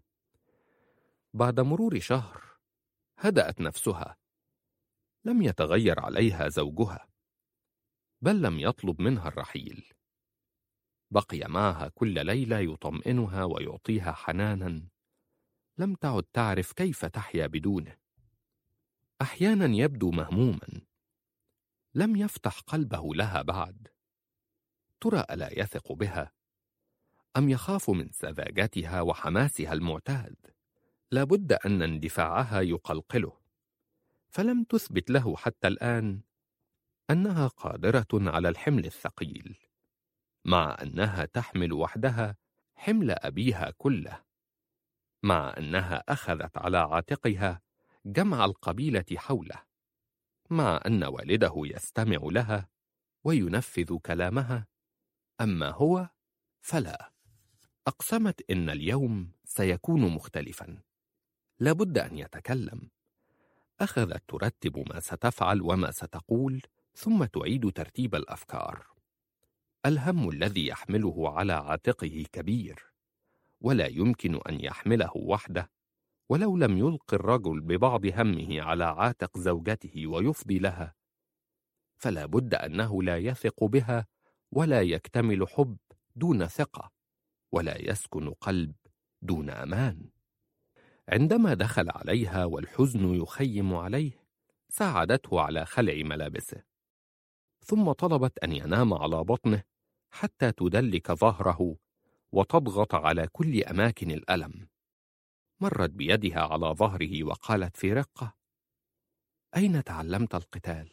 Speaker 1: بعد مرور شهر هدأت نفسها، لم يتغير عليها زوجها، بل لم يطلب منها الرحيل. بقي معها كل ليلة يطمئنها ويعطيها حنانا لم تعد تعرف كيف تحيا بدونه. أحيانا يبدو مهموما، لم يفتح قلبه لها بعد. ترى ألا يثق بها، أم يخاف من سذاجتها وحماسها المعتاد؟ لابد أن اندفاعها يقلقله، فلم تثبت له حتى الآن أنها قادرة على الحمل الثقيل، مع أنها تحمل وحدها حمل أبيها كله، مع أنها أخذت على عاتقها جمع القبيلة حوله، مع أن والده يستمع لها وينفذ كلامها، أما هو فلا. أقسمت إن اليوم سيكون مختلفا، لابد أن يتكلم. أخذت ترتب ما ستفعل وما ستقول، ثم تعيد ترتيب الأفكار. الهم الذي يحمله على عاتقه كبير، ولا يمكن أن يحمله وحده، ولو لم يلق الرجل ببعض همه على عاتق زوجته ويفضي لها، فلا بد أنه لا يثق بها، ولا يكتمل حب دون ثقة، ولا يسكن قلب دون أمان. عندما دخل عليها والحزن يخيم عليه، ساعدته على خلع ملابسه، ثم طلبت أن ينام على بطنه حتى تدلك ظهره وتضغط على كل أماكن الألم. مرت بيدها على ظهره وقالت في رقة: أين تعلمت القتال؟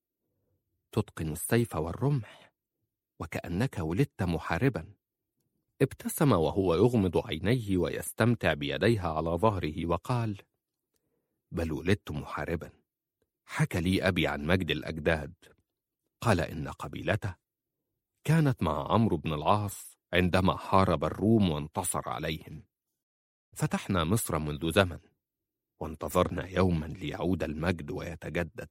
Speaker 1: تتقن السيف والرمح، وكأنك ولدت محاربا. ابتسم وهو يغمض عينيه ويستمتع بيديها على ظهره وقال: بل ولدت محاربا. حكى لي أبي عن مجد الأجداد، قال إن قبيلته كانت مع عمرو بن العاص عندما حارب الروم وانتصر عليهم. فتحنا مصر منذ زمن، وانتظرنا يوما ليعود المجد ويتجدد،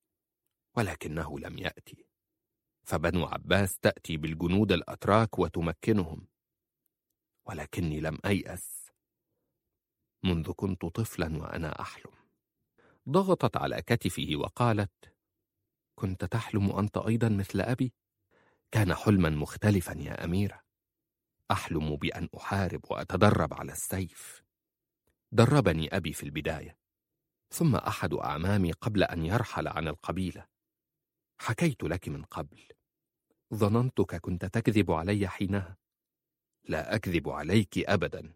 Speaker 1: ولكنه لم يأتي. فبنو عباس تأتي بالجنود الأتراك وتمكنهم، ولكني لم أيأس منذ كنت طفلا وأنا أحلم. ضغطت على كتفه وقالت: كنت تحلم أنت أيضا مثل أبي؟ كان حلما مختلفا يا أميرة. أحلم بأن أحارب وأتدرب على السيف. دربني أبي في البداية، ثم أحد أعمامي قبل أن يرحل عن القبيلة. حكيت لك من قبل، ظننتك كنت تكذب علي حينها. لا أكذب عليك أبدا.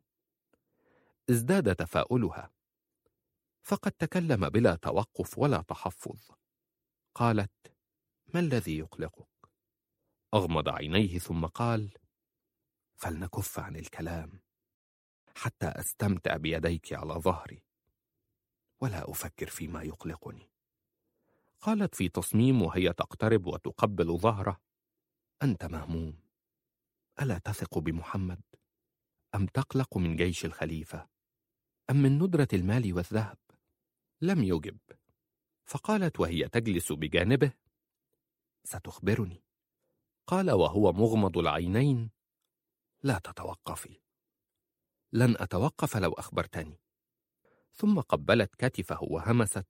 Speaker 1: ازداد تفاؤلها، فقد تكلم بلا توقف ولا تحفظ. قالت: ما الذي يقلقك؟ أغمض عينيه ثم قال: فلنكف عن الكلام حتى أستمتع بيديك على ظهري، ولا أفكر فيما يقلقني. قالت في تصميم وهي تقترب وتقبل ظهره: أنت مهموم، ألا تثق بمحمد؟ أم تقلق من جيش الخليفة؟ أم من ندرة المال والذهب؟ لم يجب، فقالت وهي تجلس بجانبه: ستخبرني. قال وهو مغمض العينين: لا تتوقفي. لن أتوقف لو أخبرتني. ثم قبلت كتفه وهمست: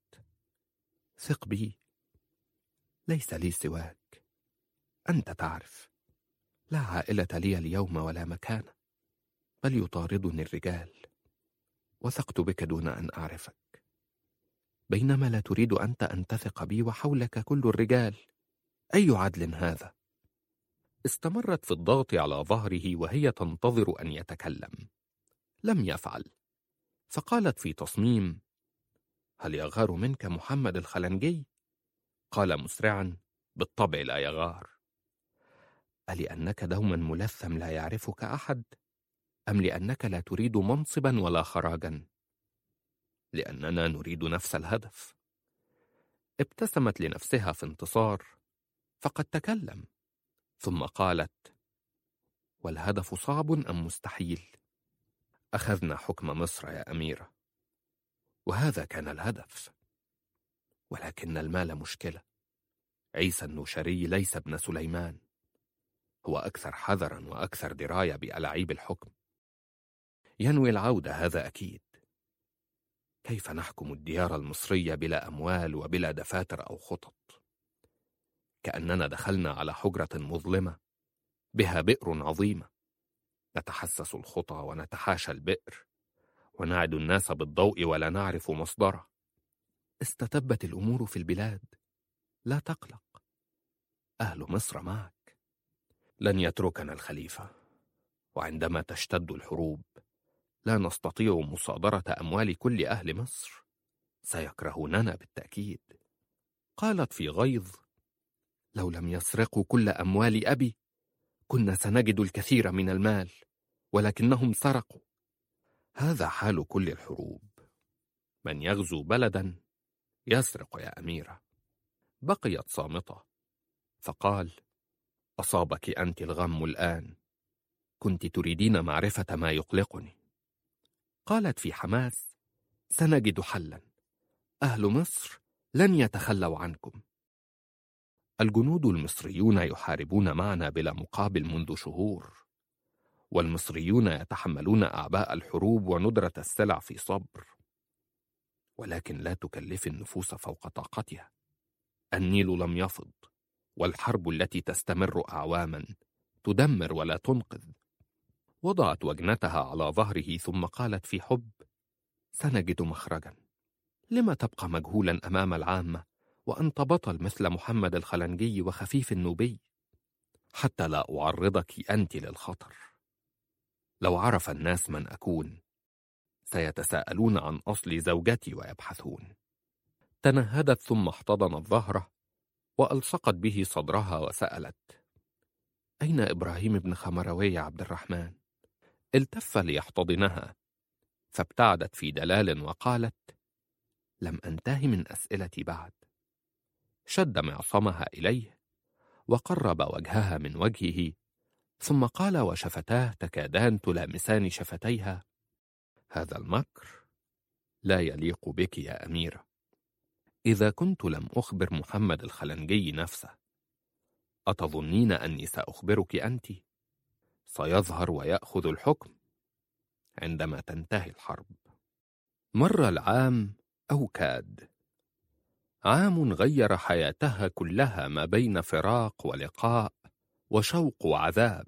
Speaker 1: ثق بي، ليس لي سواك، أنت تعرف، لا عائلة لي اليوم ولا مكان، بل يطاردني الرجال، وثقت بك دون أن أعرفك، بينما لا تريد أنت أن تثق بي وحولك كل الرجال. أي عدل هذا؟ استمرت في الضغط على ظهره وهي تنتظر أن يتكلم. لم يفعل، فقالت في تصميم: هل يغار منك محمد الخلنجي؟ قال مسرعا: بالطبع لا يغار. ألأنك دوما ملثم لا يعرفك أحد؟ أم لأنك لا تريد منصبا ولا خراجا؟ لأننا نريد نفس الهدف. ابتسمت لنفسها في انتصار، فقد تكلم، ثم قالت: والهدف صعب أم مستحيل؟ أخذنا حكم مصر يا أميرة، وهذا كان الهدف، ولكن المال مشكلة. عيسى النوشري ليس ابن سليمان، هو أكثر حذرا وأكثر دراية بألاعيب الحكم. ينوي العودة، هذا أكيد. كيف نحكم الديار المصرية بلا أموال وبلا دفاتر أو خطط؟ كأننا دخلنا على حجرة مظلمة بها بئر عظيمة، نتحسس الخطى ونتحاشى البئر، ونعد الناس بالضوء ولا نعرف مصدره. استتبت الأمور في البلاد، لا تقلق، أهل مصر معك. لن يتركنا الخليفة، وعندما تشتد الحروب لا نستطيع مصادرة أموال كل أهل مصر، سيكرهوننا بالتأكيد. قالت في غيظ: لو لم يسرقوا كل أموال أبي كنا سنجد الكثير من المال، ولكنهم سرقوا. هذا حال كل الحروب، من يغزو بلدا يسرق يا أميرة. بقيت صامتة، فقال: أصابك أنت الغم الآن، كنت تريدين معرفة ما يقلقني. قالت في حماس: سنجد حلا، أهل مصر لن يتخلوا عنكم. الجنود المصريون يحاربون معنا بلا مقابل منذ شهور، والمصريون يتحملون أعباء الحروب وندرة السلع في صبر، ولكن لا تكلف النفوس فوق طاقتها. النيل لم يفض، والحرب التي تستمر أعواما تدمر ولا تنقذ. وضعت وجنتها على ظهره ثم قالت في حب: سنجد مخرجا. لما تبقى مجهولا أمام العامة وأنت بطل مثل محمد الخلنجي وخفيف النوبي؟ حتى لا أعرضك أنت للخطر. لو عرف الناس من أكون سيتساءلون عن أصل زوجتي ويبحثون. تنهدت ثم احتضنت ظهره وألصقت به صدرها وسألت: أين إبراهيم بن خمروي يا عبد الرحمن؟ التف ليحتضنها، فابتعدت في دلال وقالت: لم أنتهي من أسئلتي بعد. شد معصمها إليه وقرب وجهها من وجهه، ثم قال وشفتاه تكادان تلامسان شفتيها: هذا المكر لا يليق بك يا أميرة. إذا كنت لم أخبر محمد الخلنجي نفسه، أتظنين أني سأخبرك أنت؟ سيظهر ويأخذ الحكم عندما تنتهي الحرب. مر العام أو كاد. عام غير حياتها كلها ما بين فراق ولقاء وشوق وعذاب.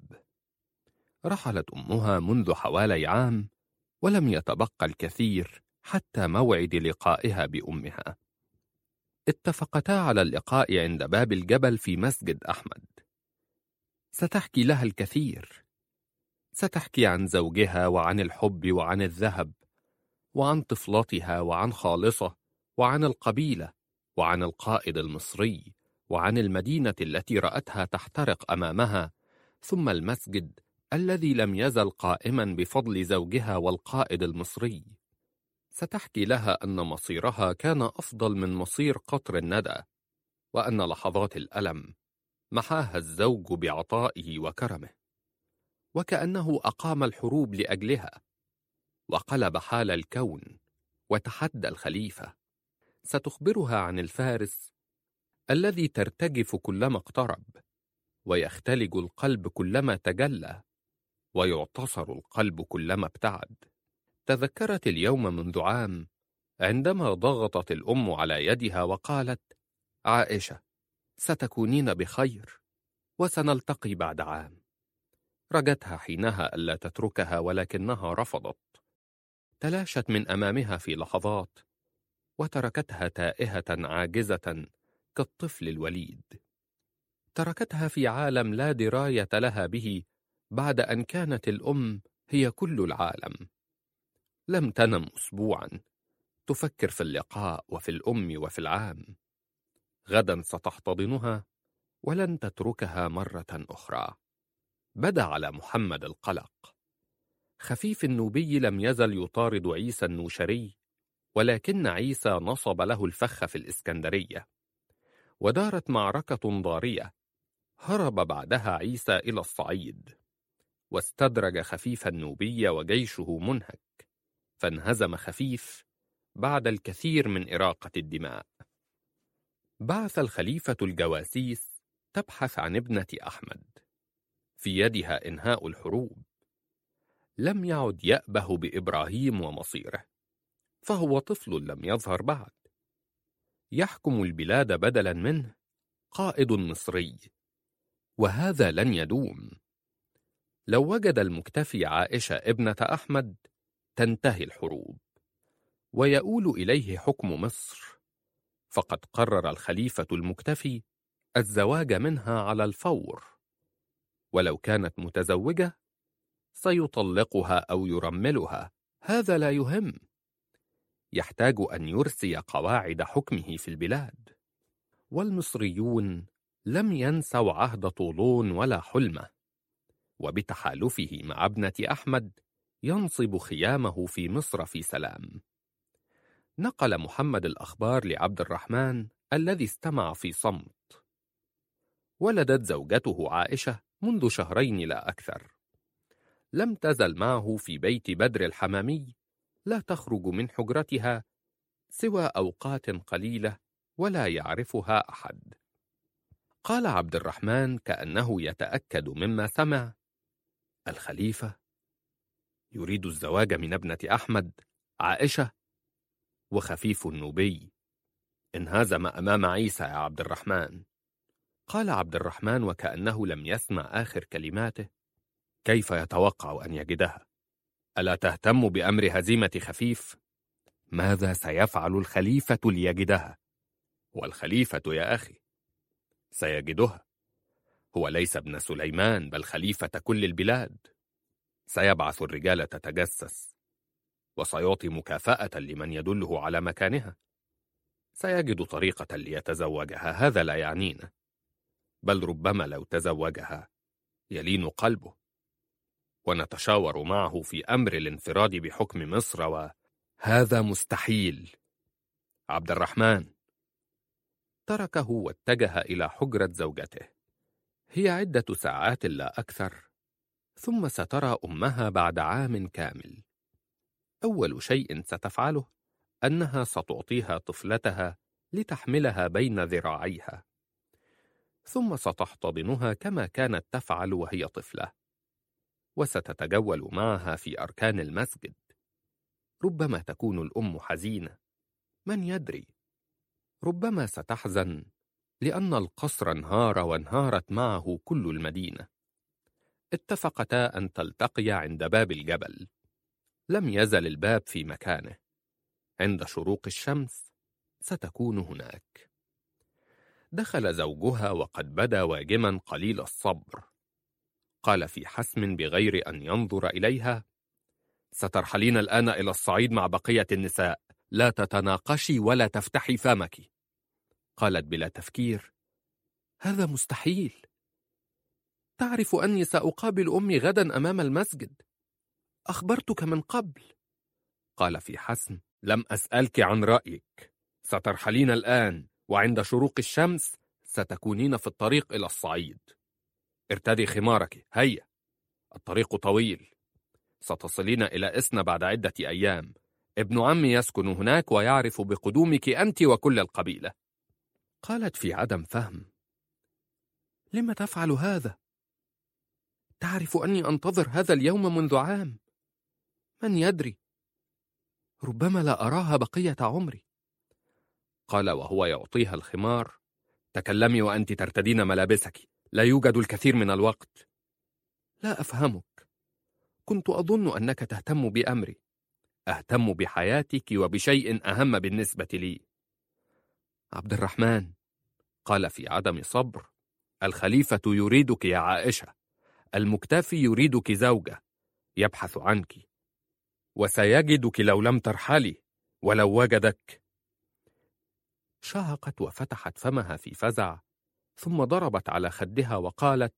Speaker 1: رحلت أمها منذ حوالي عام، ولم يتبقى الكثير حتى موعد لقائها بأمها. اتفقتا على اللقاء عند باب الجبل في مسجد أحمد. ستحكي لها الكثير، ستحكي عن زوجها وعن الحب وعن الذهب وعن طفلتها وعن خالصة وعن القبيلة وعن القائد المصري وعن المدينة التي رأتها تحترق أمامها، ثم المسجد الذي لم يزل قائما بفضل زوجها والقائد المصري. ستحكي لها أن مصيرها كان أفضل من مصير قطر الندى، وأن لحظات الألم محاها الزوج بعطائه وكرمه، وكأنه أقام الحروب لأجلها وقلب حال الكون وتحدى الخليفة. ستخبرها عن الفارس الذي ترتجف كلما اقترب، ويختلج القلب كلما تجلى، ويعتصر القلب كلما ابتعد. تذكرت اليوم منذ عام عندما ضغطت الأم على يدها وقالت: عائشة، ستكونين بخير وسنلتقي بعد عام. رجتها حينها ألا تتركها، ولكنها رفضت. تلاشت من أمامها في لحظات وتركتها تائهة عاجزة كالطفل الوليد. تركتها في عالم لا دراية لها به بعد أن كانت الأم هي كل العالم. لم تنم أسبوعا تفكر في اللقاء وفي الأم وفي العام. غدا ستحتضنها ولن تتركها مرة أخرى. بدا على محمد القلق. خفيف النوبي لم يزل يطارد عيسى النوشري، ولكن عيسى نصب له الفخ في الإسكندرية، ودارت معركة ضارية. هرب بعدها عيسى إلى الصعيد، واستدرج خفيف النوبي وجيشه منهك، فانهزم خفيف بعد الكثير من إراقة الدماء. بعث الخليفة الجواسيس تبحث عن ابنة أحمد، في يدها إنهاء الحروب. لم يعد يأبه بإبراهيم ومصيره، فهو طفل لم يظهر بعد. يحكم البلاد بدلا منه قائد مصري، وهذا لن يدوم. لو وجد المكتفي عائشة ابنة أحمد تنتهي الحروب، ويؤول إليه حكم مصر، فقد قرر الخليفة المكتفي الزواج منها على الفور، ولو كانت متزوجة سيطلقها أو يرملها، هذا لا يهم. يحتاج أن يرسي قواعد حكمه في البلاد. والمصريون لم ينسوا عهد طولون ولا حلمة، وبتحالفه مع ابنة أحمد ينصب خيامه في مصر في سلام. نقل محمد الأخبار لعبد الرحمن الذي استمع في صمت. ولدت زوجته عائشة منذ شهرين لا أكثر. لم تزل معه في بيت بدر الحمامي، لا تخرج من حجرتها سوى أوقات قليلة ولا يعرفها أحد. قال عبد الرحمن كأنه يتأكد مما سمع: الخليفة يريد الزواج من ابنة أحمد عائشة؟ وخفيف النوبي انهزم أمام عيسى يا عبد الرحمن. قال عبد الرحمن وكأنه لم يسمع آخر كلماته: كيف يتوقع أن يجدها؟ ألا تهتم بأمر هزيمة خفيف؟ ماذا سيفعل الخليفة ليجدها؟ والخليفة يا أخي سيجدها. هو ليس ابن سليمان بل خليفة كل البلاد. سيبعث الرجال تتجسس، وسيعطي مكافأة لمن يدله على مكانها. سيجد طريقة ليتزوجها، هذا لا يعنينا، بل ربما لو تزوجها يلين قلبه، ونتشاور معه في أمر الانفراد بحكم مصر، وهذا مستحيل. عبد الرحمن تركه واتجه إلى حجرة زوجته. هي عدة ساعات لا أكثر، ثم سترى أمها بعد عام كامل. أول شيء ستفعله أنها ستعطيها طفلتها لتحملها بين ذراعيها، ثم ستحتضنها كما كانت تفعل وهي طفلة، وستتجول معها في أركان المسجد. ربما تكون الأم حزينة، من يدري؟ ربما ستحزن لأن القصر انهار وانهارت معه كل المدينة. اتفقتا أن تلتقيا عند باب الجبل. لم يزل الباب في مكانه. عند شروق الشمس ستكون هناك. دخل زوجها وقد بدا واجما قليل الصبر. قال في حسم بغير أن ينظر إليها: سترحلين الآن إلى الصعيد مع بقية النساء، لا تتناقشي ولا تفتحي فمك. قالت بلا تفكير: هذا مستحيل. تعرف أني سأقابل أمي غدا أمام المسجد، أخبرتك من قبل. قال في حسم: لم أسألك عن رأيك. سترحلين الآن، وعند شروق الشمس ستكونين في الطريق إلى الصعيد. ارتدي خمارك، هيا، الطريق طويل. ستصلين إلى إسنا بعد عدة أيام. ابن عمي يسكن هناك ويعرف بقدومك أنت وكل القبيلة. قالت في عدم فهم: لم تفعل هذا؟ تعرف أني أنتظر هذا اليوم منذ عام. من يدري، ربما لا أراها بقية عمري. قال وهو يعطيها الخمار: تكلمي وأنت ترتدين ملابسك، لا يوجد الكثير من الوقت. لا أفهمك. كنت أظن أنك تهتم بأمري. أهتم بحياتك وبشيء أهم بالنسبة لي. عبد الرحمن، قال في عدم صبر: الخليفة يريدك يا عائشة، المكتافي يريدك زوجة، يبحث عنك، وسيجدك لو لم ترحلي، ولو وجدك. شهقت وفتحت فمها في فزع، ثم ضربت على خدها وقالت: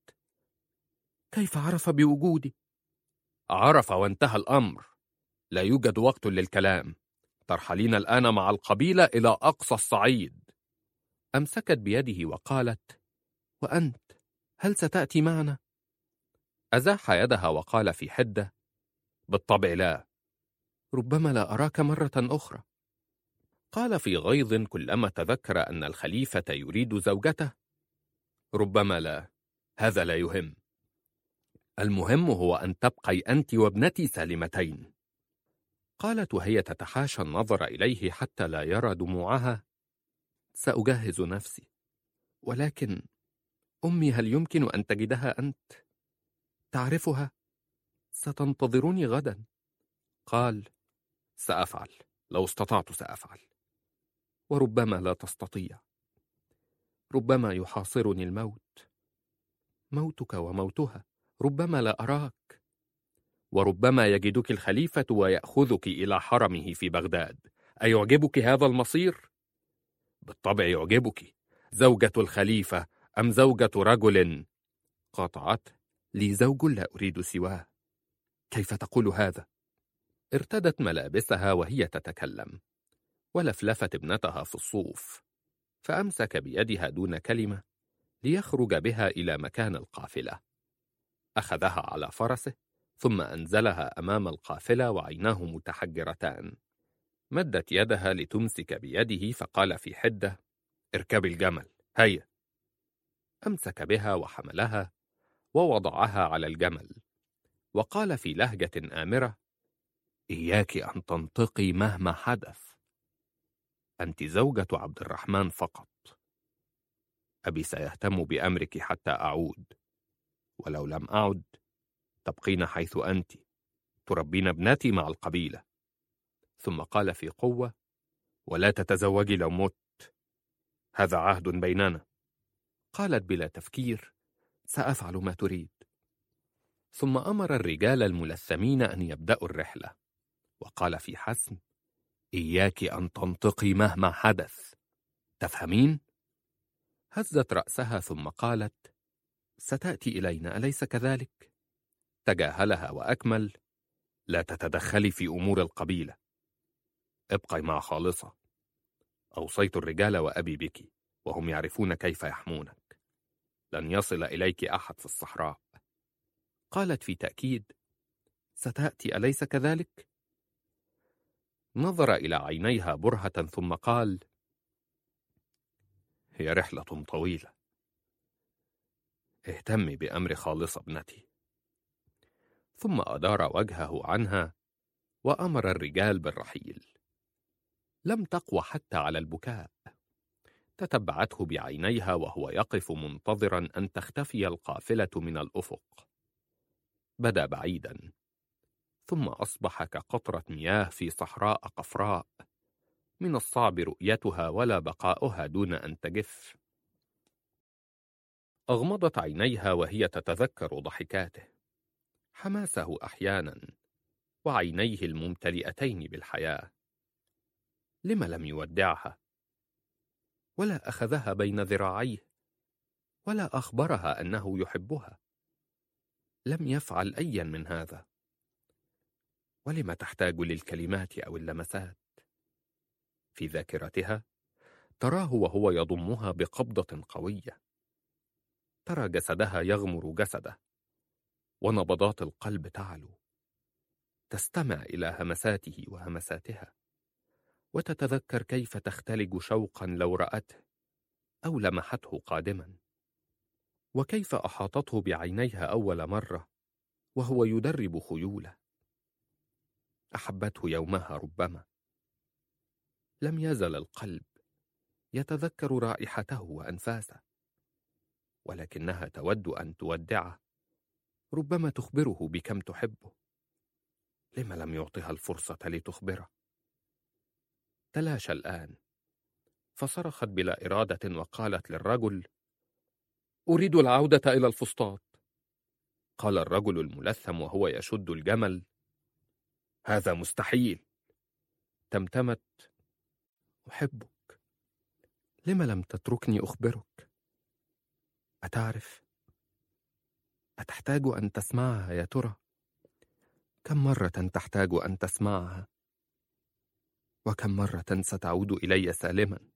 Speaker 1: كيف عرف بوجودي؟ عرف وانتهى الأمر، لا يوجد وقت للكلام، ترحلين الآن مع القبيلة إلى أقصى الصعيد. أمسكت بيده وقالت: وأنت هل ستأتي معنا؟ أزاح يدها وقال في حدة: بالطبع لا، ربما لا أراك مرة أخرى. قال في غيظ كلما تذكر أن الخليفة يريد زوجته: ربما لا، هذا لا يهم، المهم هو أن تبقي أنت وابنتي سالمتين. قالت وهي تتحاشى النظر إليه حتى لا يرى دموعها: سأجهز نفسي، ولكن أمي هل يمكن أن تجدها أنت؟ تعرفها؟ ستنتظرني غدا. قال: سأفعل، لو استطعت سأفعل، وربما لا تستطيع، ربما يحاصرني الموت، موتك وموتها، ربما لا أراك، وربما يجدك الخليفة ويأخذك إلى حرمه في بغداد. أيعجبك هذا المصير؟ بالطبع يعجبك، زوجة الخليفة أم زوجة رجل؟ قاطعته: لي زوج لا أريد سواه. كيف تقول هذا؟ ارتدت ملابسها وهي تتكلم، ولفلفت ابنتها في الصوف، فأمسك بيدها دون كلمة ليخرج بها إلى مكان القافلة. أخذها على فرسه ثم أنزلها أمام القافلة وعيناه متحجرتان. مدت يدها لتمسك بيده فقال في حدة: اركب الجمل، هيا. أمسك بها وحملها ووضعها على الجمل، وقال في لهجة آمرة: إياك أن تنطقي مهما حدث، أنت زوجة عبد الرحمن فقط. أبي سيهتم بأمرك حتى أعود، ولو لم أعد تبقين حيث أنت، تربين ابنتي مع القبيلة. ثم قال في قوة: ولا تتزوجي لو مت، هذا عهد بيننا. قالت بلا تفكير: سأفعل ما تريد. ثم أمر الرجال الملثمين أن يبدأوا الرحلة، وقال في حسم: إياك أن تنطقي مهما حدث، تفهمين؟ هزت رأسها ثم قالت: ستأتي إلينا أليس كذلك؟ تجاهلها وأكمل: لا تتدخلي في أمور القبيلة، ابقي مع خالصة. أوصيت الرجال وأبي بك، وهم يعرفون كيف يحمونك، لن يصل إليك أحد في الصحراء. قالت في تأكيد: ستأتي أليس كذلك؟ نظر إلى عينيها برهة ثم قال: هي رحلة طويلة، اهتمي بأمر خالصة ابنتي. ثم أدار وجهه عنها وأمر الرجال بالرحيل. لم تقوى حتى على البكاء، تتبعته بعينيها وهو يقف منتظرا أن تختفي القافلة من الأفق. بدا بعيدا، ثم أصبح كقطرة مياه في صحراء قفراء، من الصعب رؤيتها ولا بقاؤها دون أن تجف. أغمضت عينيها وهي تتذكر ضحكاته، حماسه أحيانا، وعينيه الممتلئتين بالحياة. لم لم يودعها، ولا أخذها بين ذراعيه، ولا أخبرها أنه يحبها؟ لم يفعل أيا من هذا. ولم تحتاج للكلمات أو اللمسات؟ في ذاكرتها تراه وهو يضمها بقبضة قوية، ترى جسدها يغمر جسده، ونبضات القلب تعلو، تستمع إلى همساته وهمساتها، وتتذكر كيف تختلج شوقا لو رأته أو لمحته قادما، وكيف أحاطته بعينيها أول مرة وهو يدرب خيوله. أحبته يومها ربما. لم يزل القلب يتذكر رائحته وأنفاسه، ولكنها تود أن تودعه، ربما تخبره بكم تحبه. لم لم يعطها الفرصة لتخبره؟ تلاشى الآن، فصرخت بلا إرادة وقالت للرجل: أريد العودة إلى الفسطاط. قال الرجل الملثم وهو يشد الجمل. هذا مستحيل. تمتمت. أحبك. لم لم تتركني أخبرك؟ أتعرف؟ أتحتاج أن تسمعها يا ترى؟ كم مرة تحتاج أن تسمعها؟ وكم مرة ستعود إلي سالما؟